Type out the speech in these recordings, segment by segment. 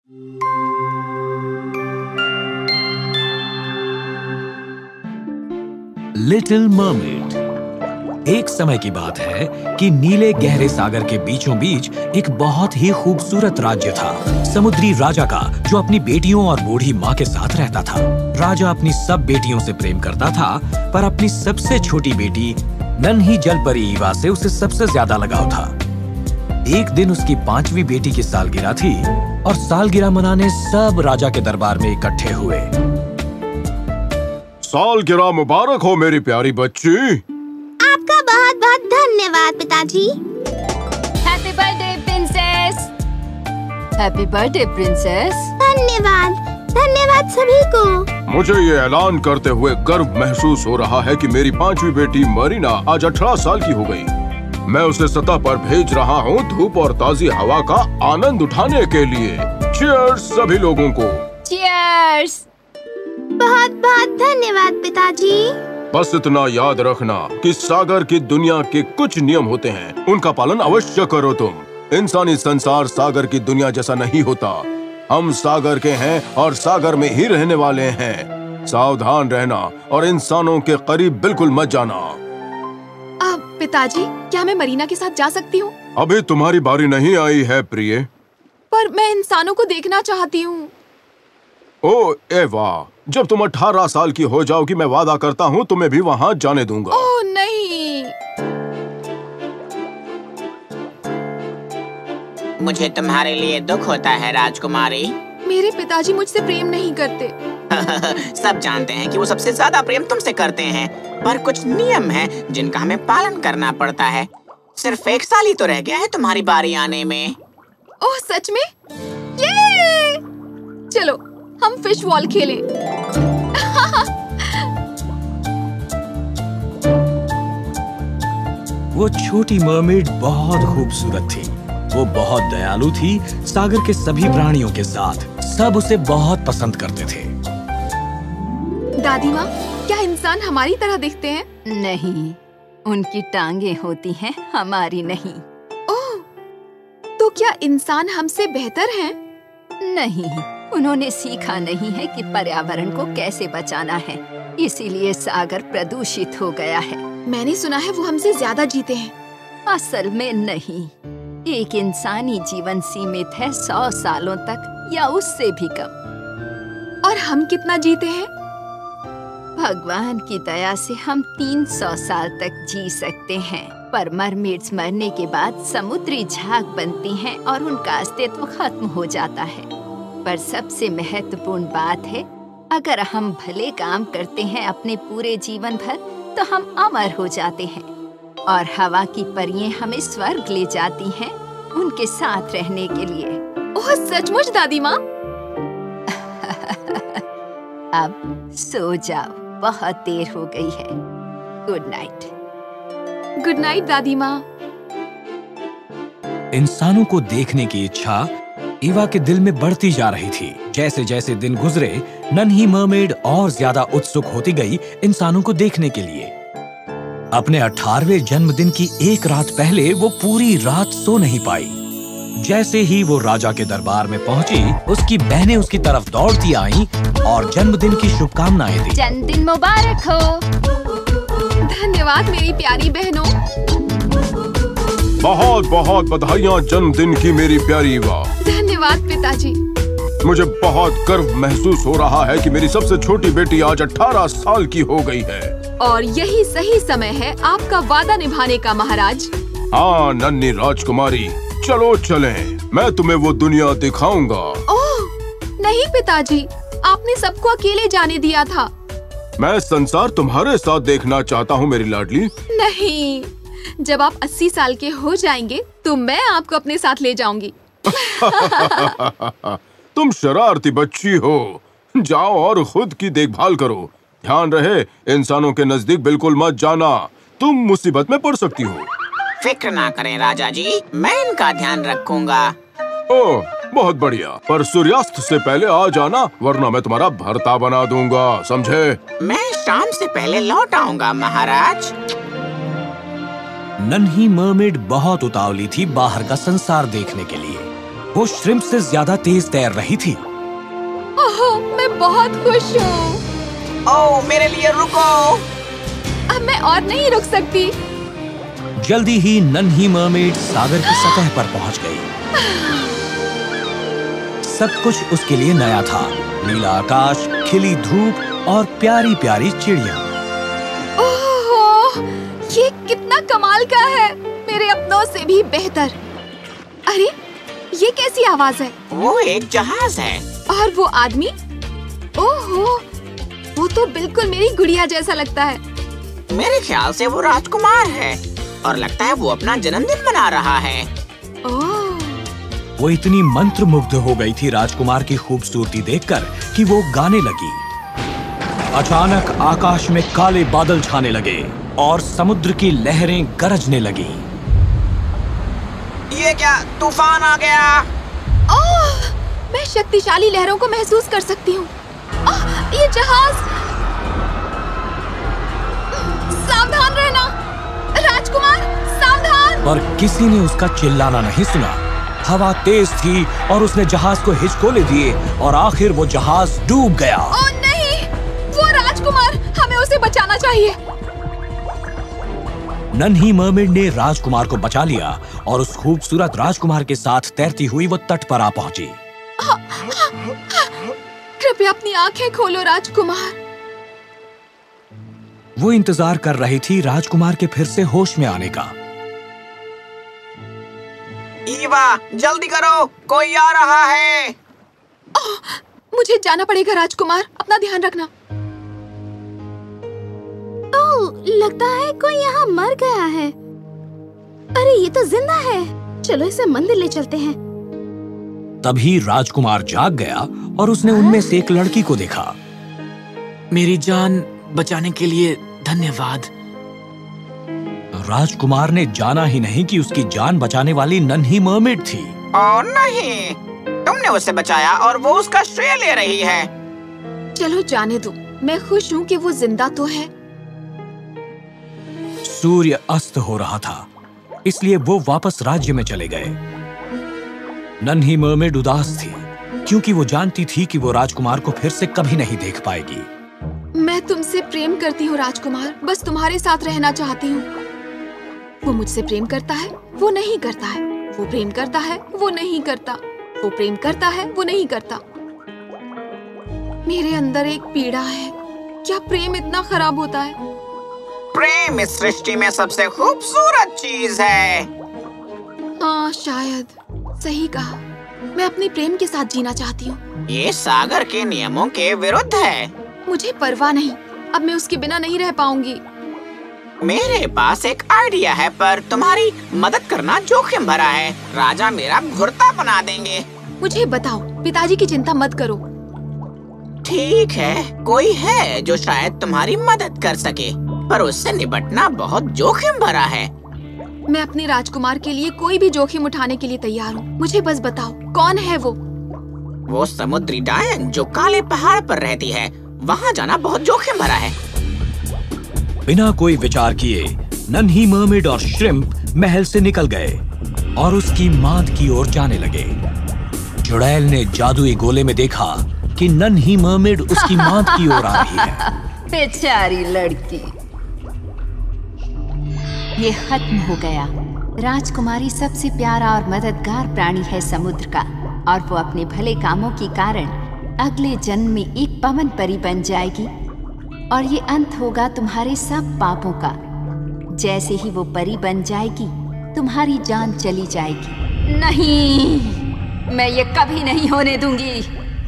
Little mermaid. एक समय की बात है कि नीले गहरे सागर के बीचों बीच एक बहुत ही खूबसूरत राज्य था, समुद्री राजा का, जो अपनी बेटियों और बूढ़ी माँ के साथ रहता था। राजा अपनी सब बेटियों से प्रेम करता था, पर अपनी सबसे छोटी बेटी नन्ही जलपरी ईवा से उसे सबसे ज्यादा लगाव था। एक दिन उसकी 5वीं बेटी की सालगिरह थी और सालगिरह मनाने सब राजा के दरबार में इकट्ठे हुए। सालगिरह मुबारक हो मेरी प्यारी बच्ची। आपका बहुत बहुत धन्यवाद पिताजी। Happy birthday princess. Happy birthday princess. धन्यवाद, धन्यवाद सभी को। मुझे ये ऐलान करते हुए गर्व महसूस हो रहा है कि मेरी 5वीं बेटी मरीना आज 18 साल की हो गई। मैं उसे सतह पर भेज रहा हूँ धूप और ताजी हवा का आनंद उठाने के लिए। चीयर्स सभी लोगों को। चीयर्स। बहुत बहुत धन्यवाद पिताजी। बस इतना याद रखना कि सागर की दुनिया के कुछ नियम होते हैं, उनका पालन अवश्य करो तुम। इंसानी संसार सागर की दुनिया जैसा नहीं होता। हम सागर के हैं और सागर में ही रहने वाले हैं। सावधान रहना और इंसानों के करीब बिल्कुल मत जाना। पिताजी, क्या मैं मरीना के साथ जा सकती हूँ? अभी तुम्हारी बारी नहीं आई है प्रिय। पर मैं इंसानों को देखना चाहती हूँ। ओ एवा, जब तुम 18 साल की हो जाओगी मैं वादा करता हूँ तुम्हें भी वहाँ जाने दूंगा। ओह नहीं। मुझे तुम्हारे लिए दुख होता है राजकुमारी। मेरे पिताजी मुझसे प्रेम नहीं करते। सब जानते हैं कि वो सबसे ज्यादा प्रेम तुमसे करते हैं, पर कुछ नियम हैं जिनका हमें पालन करना पड़ता है। सिर्फ 1 साल ही तो रह गया है तुम्हारी बारी आने में। ओह सच में? ये! चलो हम फिश वॉल खेलें। वो छोटी मरमेड बहुत खूबसूरत थी। वो बहुत दयालु थी। सागर के सभी प्राणियों के साथ सब उसे बहुत पसंद करते थे। दादी माँ, क्या इंसान हमारी तरह दिखते हैं? नहीं, उनकी टांगें होती हैं, हमारी नहीं। ओह, तो क्या इंसान हमसे बेहतर हैं? नहीं, उन्होंने सीखा नहीं है कि पर्यावरण को कैसे बचाना है, इसीलिए सागर प्रदूषित हो गया है। मैंने सुना है वो हमसे ज्यादा जीते हैं। असल में नहीं, एक इंसानी जीवन सीमित है 100 सालों तक या उससे भी कम। और हम कितना जीते हैं? भगवान की दया से हम 300 साल तक जी सकते हैं, पर मरमेड्स मरने के बाद समुद्री झाग बनती हैं और उनका अस्तित्व खत्म हो जाता है। पर सबसे महत्वपूर्ण बात है, अगर हम भले काम करते हैं अपने पूरे जीवन भर, तो हम अमर हो जाते हैं और हवा की परियां हमें स्वर्ग ले जाती हैं उनके साथ रहने के लिए। ओह सचमुच दादी माँ? अब सो जाओ, बहुत देर हो गई है। Good night. गुड नाइट दादी माँ। इंसानों को देखने की इच्छा ईवा के दिल में बढ़ती जा रही थी। जैसे जैसे दिन गुजरे, नन्ही मरमेड और ज्यादा उत्सुक होती गई इंसानों को देखने के लिए। अपने 18वें जन्मदिन की एक रात पहले वो पूरी रात सो नहीं पाई। जैसे ही वो राजा के दरबार में पहुंची, उसकी बहनें उसकी तरफ दौड़ती आईं और जन्मदिन की शुभकामनाएं दी। जन्मदिन मुबारक हो। धन्यवाद मेरी प्यारी बहनों। बहुत बहुत बधाइयाँ जन्मदिन की मेरी प्यारी ईवा। धन्यवाद पिताजी। मुझे बहुत गर्व महसूस हो रहा है कि मेरी सबसे छोटी बेटी आज 18 साल की हो गई है। और यही सही समय है आपका वादा निभाने का महाराज। हाँ नन्ही राजकुमारी, चलो चलें, मैं तुम्हें वो दुनिया दिखाऊंगा। ओह नहीं पिताजी, आपने सबको अकेले जाने दिया था। मैं संसार तुम्हारे साथ देखना चाहता हूँ मेरी लाडली। नहीं, जब आप 80 साल के हो जाएंगे तो मैं आपको अपने साथ ले जाऊंगी। तुम शरारती बच्ची हो। जाओ और खुद की देखभाल करो। ध्यान रहे, इंसानों के नजदीक बिल्कुल मत जाना, तुम मुसीबत में पड़ सकती हो। फिक्र ना करें राजा जी, मैं इनका ध्यान रखूंगा। ओह बहुत बढ़िया, पर सूर्यास्त से पहले आ जाना, वरना मैं तुम्हारा भरता बना दूंगा, समझे? मैं शाम से पहले लौट आऊंगा महाराज। नन्ही मरमेड बहुत उतावली थी बाहर का संसार देखने के लिए। वो श्रिम्प से ज्यादा तेज तैर रही थी। ओह, मैं बहुत खुश हूँ। ओह, मेरे लिए रुको। अब मैं और नहीं रुक सकती। जल्दी ही नन्ही मरमेड सागर की सतह पर पहुंच गई। सब कुछ उसके लिए नया था। नीला आकाश, खिली धूप और प्यारी प्यारी चिड़िया। ओह, ये कितना कमाल का है, मेरे अपनों से भी बेहतर। अरे, ये कैसी आवाज है? वो एक जहाज है। और वो आदमी? ओहो, वो तो बिल्कुल मेरी गुड़िया जैसा लगता है। मेरे ख्याल से वो राजकुमार है और लगता है वो अपना जन्मदिन मना रहा है। ओह, वो इतनी मंत्रमुग्ध हो गई थी राजकुमार की खूबसूरती देखकर कि वो गाने लगी। अचानक आकाश में काले बादल छाने लगे और समुद्र की लहरें गरजने लगी। ये क्या, तूफान आ गया? ओह, मैं शक्तिशाली लहरों को महसूस कर सकती हूँ। ये जहाज, सावधान रहना राजकुमार, सावधान। पर किसी ने उसका चिल्लाना नहीं सुना। हवा तेज थी और उसने जहाज को हिचकोले दिए और आखिर वो जहाज डूब गया। ओह नहीं, वो राजकुमार, हमें उसे बचाना चाहिए। नन्ही मरमेड ने राजकुमार को बचा लिया और उस खूबसूरत राजकुमार के साथ तैरती हुई वो तट पर आ पहुंची। कृपया अपनी आंखें खोलो राजकुमार। वो इंतजार कर रही थी राजकुमार के फिर से होश में आने का। ईवा, जल्दी करो, कोई आ रहा है। मुझे जाना पड़ेगा राजकुमार, अपना ध्यान रखना। ओह, लगता है कोई यहाँ मर गया है। अरे, ये तो जिंदा है। चलो इसे मंदिर ले चलते हैं। तभी राजकुमार जाग गया और उसने उनमें से एक लड़की को देखा। मेरी जान बचाने के लिए धन्यवाद। राजकुमार ने जाना ही नहीं कि उसकी जान बचाने वाली नन्ही मरमेड थी। ओह नहीं, तुमने उसे बचाया और वो उसका श्रेय ले रही है। चलो जाने दो, मैं खुश हूँ कि वो जिंदा तो है। सूर्य अस्त हो रहा था, इसलिए वो वापस राज्य में चले गए। नन्ही मरमेड उदास थी क्योंकि वो जानती थी कि वो राजकुमार को फिर से कभी नहीं देख पाएगी। मैं तुमसे प्रेम करती हूँ राजकुमार, बस तुम्हारे साथ रहना चाहती हूँ। वो मुझसे प्रेम करता है, वो नहीं करता है। वो प्रेम करता है, वो नहीं करता। वो प्रेम करता है, वो नहीं करता। मेरे अंदर एक पीड़ा है। क्या प्रेम इतना खराब होता है? प्रेम इस सृष्टि में सबसे खूबसूरत चीज है। हाँ, शायद सही कहा। मैं अपने प्रेम के साथ जीना चाहती हूँ। ये सागर के नियमों के विरुद्ध है। मुझे परवाह नहीं, अब मैं उसके बिना नहीं रह पाऊंगी। मेरे पास एक आइडिया है, पर तुम्हारी मदद करना जोखिम भरा है। राजा मेरा घुरता बना देंगे। मुझे बताओ, पिताजी की चिंता मत करो। ठीक है, कोई है जो शायद तुम्हारी मदद कर सके, पर उससे निपटना बहुत जोखिम भरा है। मैं अपने राजकुमार के लिए कोई भी जोखिम उठाने के लिए तैयार हूँ। मुझे बस बताओ, कौन है वो? वो समुद्री डायन जो काले पहाड़ पर रहती है। वहाँ जाना बहुत जोखिम भरा है। बिना कोई विचार किए नन्ही मरमेड और श्रिम्प महल से निकल गए और उसकी माद की ओर जाने लगे। चुड़ैल ने जादुई गोले में देखा कि नन्ही मरमेड उसकी माद की ओर आ रही है। बेचारी लड़की। ये खत्म हो गया। राजकुमारी सबसे प्यारा और मददगार प्राणी है समुद्र का, और वो अपने भले कामों के कारण अगले जन्म में एक पवन परी बन जाएगी और ये अंत होगा तुम्हारे सब पापों का। जैसे ही वो परी बन जाएगी, तुम्हारी जान चली जाएगी। नहीं, मैं ये कभी नहीं होने दूंगी।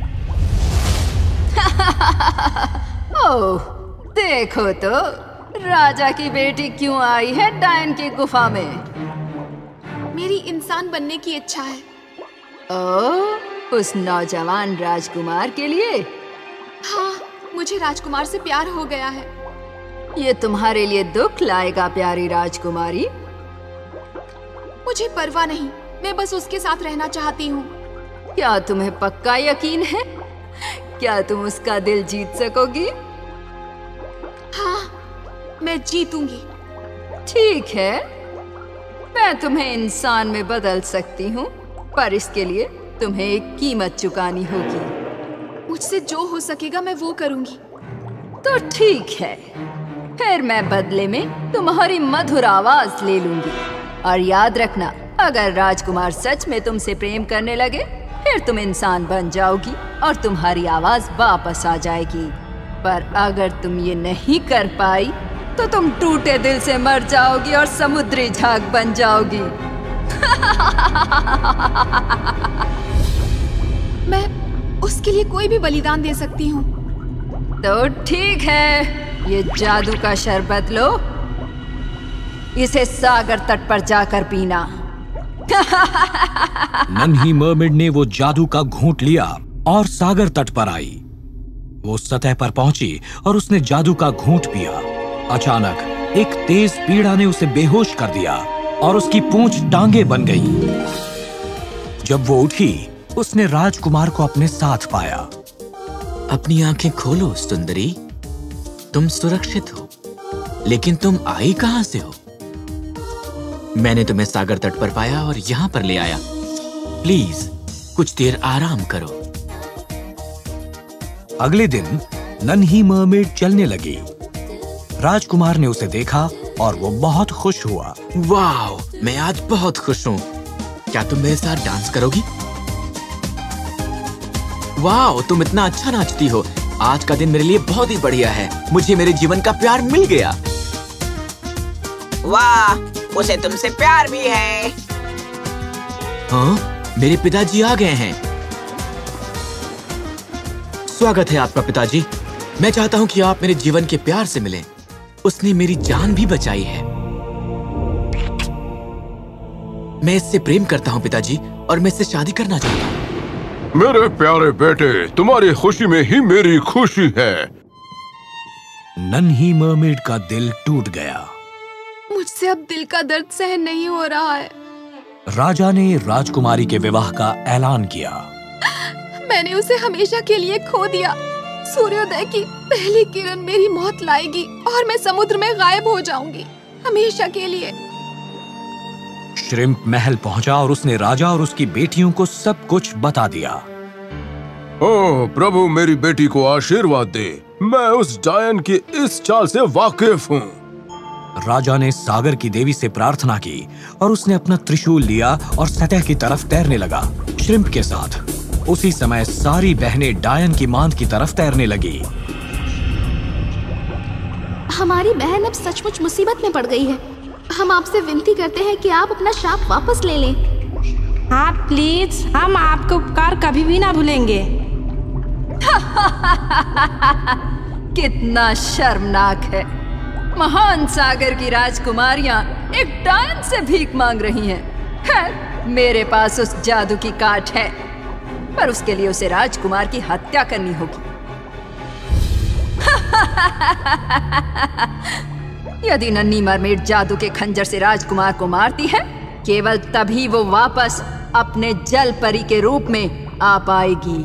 ओह, देखो तो राजा की बेटी क्यों आई है डायन की गुफा में। मेरी इंसान बनने की इच्छा है। ओह, उस नौजवान राजकुमार के लिए? हाँ, मुझे राजकुमार से प्यार हो गया है। ये तुम्हारे लिए दुख लाएगा प्यारी राजकुमारी। मुझे परवाह नहीं, मैं बस उसके साथ रहना चाहती हूँ। क्या तुम्हें पक्का यकीन है? क्या तुम उसका दिल जीत सकोगी? हाँ, मैं जीतूंगी। ठीक है, मैं तुम्हें इंसान में बदल सकती हूँ, पर इसके लिए तुम्हें एक कीमत चुकानी होगी। मुझसे जो हो सकेगा मैं वो करूंगी। तो ठीक है, फिर मैं बदले में तुम्हारी मधुर आवाज ले लूंगी। और याद रखना, अगर राजकुमार सच में तुमसे प्रेम करने लगे, फिर तुम इंसान बन जाओगी और तुम्हारी आवाज वापस आ जाएगी। पर अगर तुम ये नहीं कर पाई, तो तुम टूटे दिल से मर जाओगी और समुद्री झाग बन जाओगी। मैं उसके लिए कोई भी बलिदान दे सकती हूँ। तो ठीक है, ये जादू का शरबत लो, इसे सागर तट पर जाकर पीना। नन्ही मरमेड ने वो जादू का घूंट लिया और सागर तट पर आई। वो सतह पर पहुंची और उसने जादू का घूंट पिया। अचानक एक तेज पीड़ा ने उसे बेहोश कर दिया और उसकी पूंछ टांगे बन गई। जब वो उठी, उसने राजकुमार को अपने साथ पाया। अपनी आंखें खोलो सुंदरी, तुम सुरक्षित हो। लेकिन तुम आई कहां से हो? मैंने तुम्हें सागर तट पर पाया और यहां पर ले आया। प्लीज कुछ देर आराम करो। अगले दिन नन्ही मरमेड चलने लगी। राजकुमार ने उसे देखा और वो बहुत खुश हुआ। वाह, मैं आज बहुत खुश हूँ। क्या तुम मेरे साथ डांस करोगी? वाह, तुम इतना अच्छा नाचती हो। आज का दिन मेरे लिए बहुत ही बढ़िया है। मुझे मेरे जीवन का प्यार मिल गया। वाह, उसे तुमसे प्यार भी है। हाँ, मेरे पिताजी आ गए हैं। स्वागत है आपका पिताजी। मैं चाहता हूँ कि आप मेरे जीवन के प्यार से मिलें। उसने मेरी जान भी बचाई है। मैं इससे प्रेम करता हूँ पिताजी, और मैं इससे शादी करना चाहता हूँ। मेरे प्यारे बेटे, तुम्हारी खुशी में ही मेरी खुशी है। नन्ही मरमेड का दिल टूट गया। मुझसे अब दिल का दर्द सहन नहीं हो रहा है। राजा ने राजकुमारी के विवाह का ऐलान किया। मैंने उसे हमेशा के लिए खो दिया। सूर्योदय की पहली किरण मेरी मौत लाएगी और मैं समुद्र में गायब हो जाऊंगी, हमेशा के लिए। श्रिम्प महल पहुंचा और उसने राजा और उसकी बेटियों को सब कुछ बता दिया। ओह प्रभु, मेरी बेटी को आशीर्वाद दे। मैं उस डायन की इस चाल से वाकिफ हूँ। राजा ने सागर की देवी से प्रार्थना की और उसने अपना त्रिशूल लिया और सतह की तरफ तैरने लगा श्रिम्प के साथ। उसी समय सारी बहनें डायन की मांद की तरफ तैरने लगी। हमारी बहन अब सचमुच मुसीबत में पड़ गई है। हम आपसे विनती करते हैं कि आप अपना शाप वापस ले लें। हाँ प्लीज, हम आपका उपकार कभी भी ना भूलेंगे। कितना शर्मनाक है। महान सागर की राजकुमारियां एक डायन से भीख मांग रही हैं। खैर, मेरे पास उस जादू की काट है, पर उसके लिए उसे राजकुमार की हत्या करनी होगी। यदि नन्ही मरमेड जादू के खंजर से राजकुमार को मारती है, केवल तभी वो वापस अपने जल परी के रूप में आ पाएगी।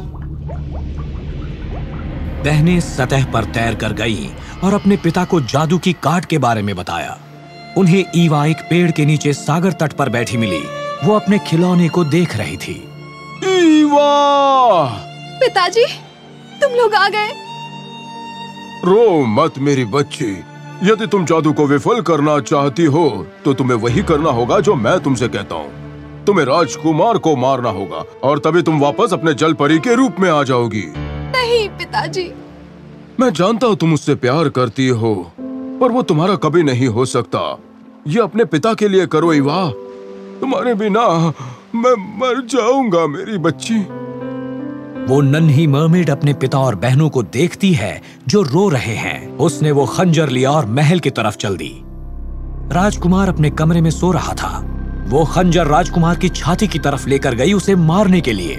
बहनें सतह पर तैर कर गईं और अपने पिता को जादू की काट के बारे में बताया। उन्हें ईवा एक पेड़ के नीचे सागर तट पर बैठी मिली। वो अपने खिलौने को देख रही थी। ईवा! पिताजी, तुम लोग आ गए। रो मत मेरी बच्ची। यदि तुम जादू को विफल करना चाहती हो, तो तुम्हें वही करना होगा जो मैं तुमसे कहता हूँ। तुम्हें राजकुमार को मारना होगा और तभी तुम वापस अपने जल परी के रूप में आ जाओगी। नहीं पिताजी। मैं जानता हूँ तुम उससे प्यार करती हो, पर वो तुम्हारा कभी नहीं हो सकता। ये अपने पिता के लिए करो ईवा। तुम्हारे बिना मैं मर जाऊंगा मेरी बच्ची। वो नन्ही मरमेड अपने पिता और बहनों को देखती है जो रो रहे हैं। उसने वो खंजर लिया और महल की तरफ चल दी। राजकुमार अपने कमरे में सो रहा था। वो खंजर राजकुमार की छाती की तरफ लेकर गई उसे मारने के लिए।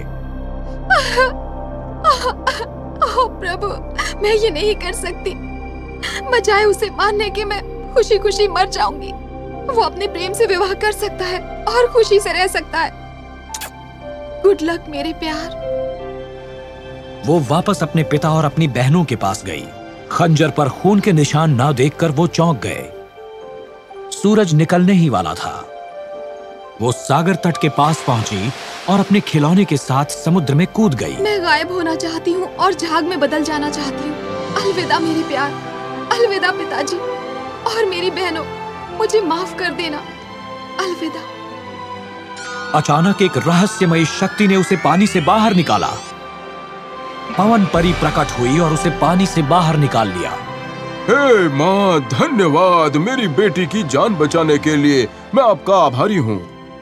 ओह प्रभु, मैं ये नहीं कर सकती। बजाय उसे मारने के मैं खुशी खुशी मर जाऊंगी। वो अपने प्रेम से विवाह कर सकता है और खुशी से रह सकता है। गुड लक मेरे प्यार। वो वापस अपने पिता और अपनी बहनों के पास गई। खंजर पर खून के निशान ना देखकर वो चौंक गए। सूरज निकलने ही वाला था। वो सागर तट के पास पहुंची और अपने खिलौने के साथ समुद्र में कूद गई। मैं गायब होना चाहती हूँ और झाग में बदल जाना चाहती हूँ। अलविदा मेरे प्यार, अलविदा पिताजी और मेरी बहनों, मुझे माफ कर देना। अलविदा। अचानक एक रहस्यमयी शक्ति ने उसे पानी से बाहर निकाला। पवन परी प्रकट हुई और उसे पानी से बाहर निकाल लिया। हे माँ, धन्यवाद मेरी बेटी की जान बचाने के लिए। मैं आपका आभारी हूँ।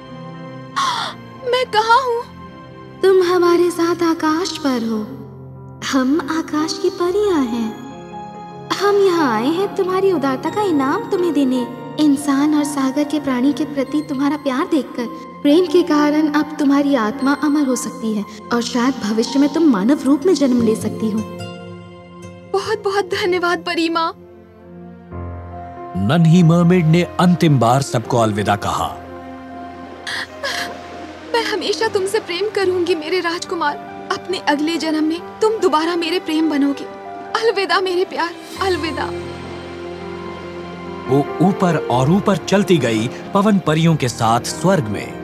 मैं कहाँ हूँ? तुम हमारे साथ आकाश पर हो। हम आकाश की परियां हैं। हम यहाँ आए हैं तुम्हारी उदारता का इनाम तुम्हें देने। इंसान और सागर के प्राणी के प्रति तुम्हारा प्यार देखकर प्रेम के कारण अब तुम्हारी आत्मा अमर हो सकती है और शायद भविष्य में तुम मानव रूप में जन्म ले सकती हो। बहुत बहुत धन्यवाद परी माँ। नन्ही मरमेड ने अंतिम बार सबको अलविदा कहा। मैं हमेशा तुमसे प्रेम करूंगी मेरे राजकुमार। अपने अगले जन्म में तुम दोबारा मेरे प्रेम बनोगे। अलविदा मेरे प्यार, अलविदा। वो ऊपर और ऊपर चलती गई पवन परियों के साथ स्वर्ग में।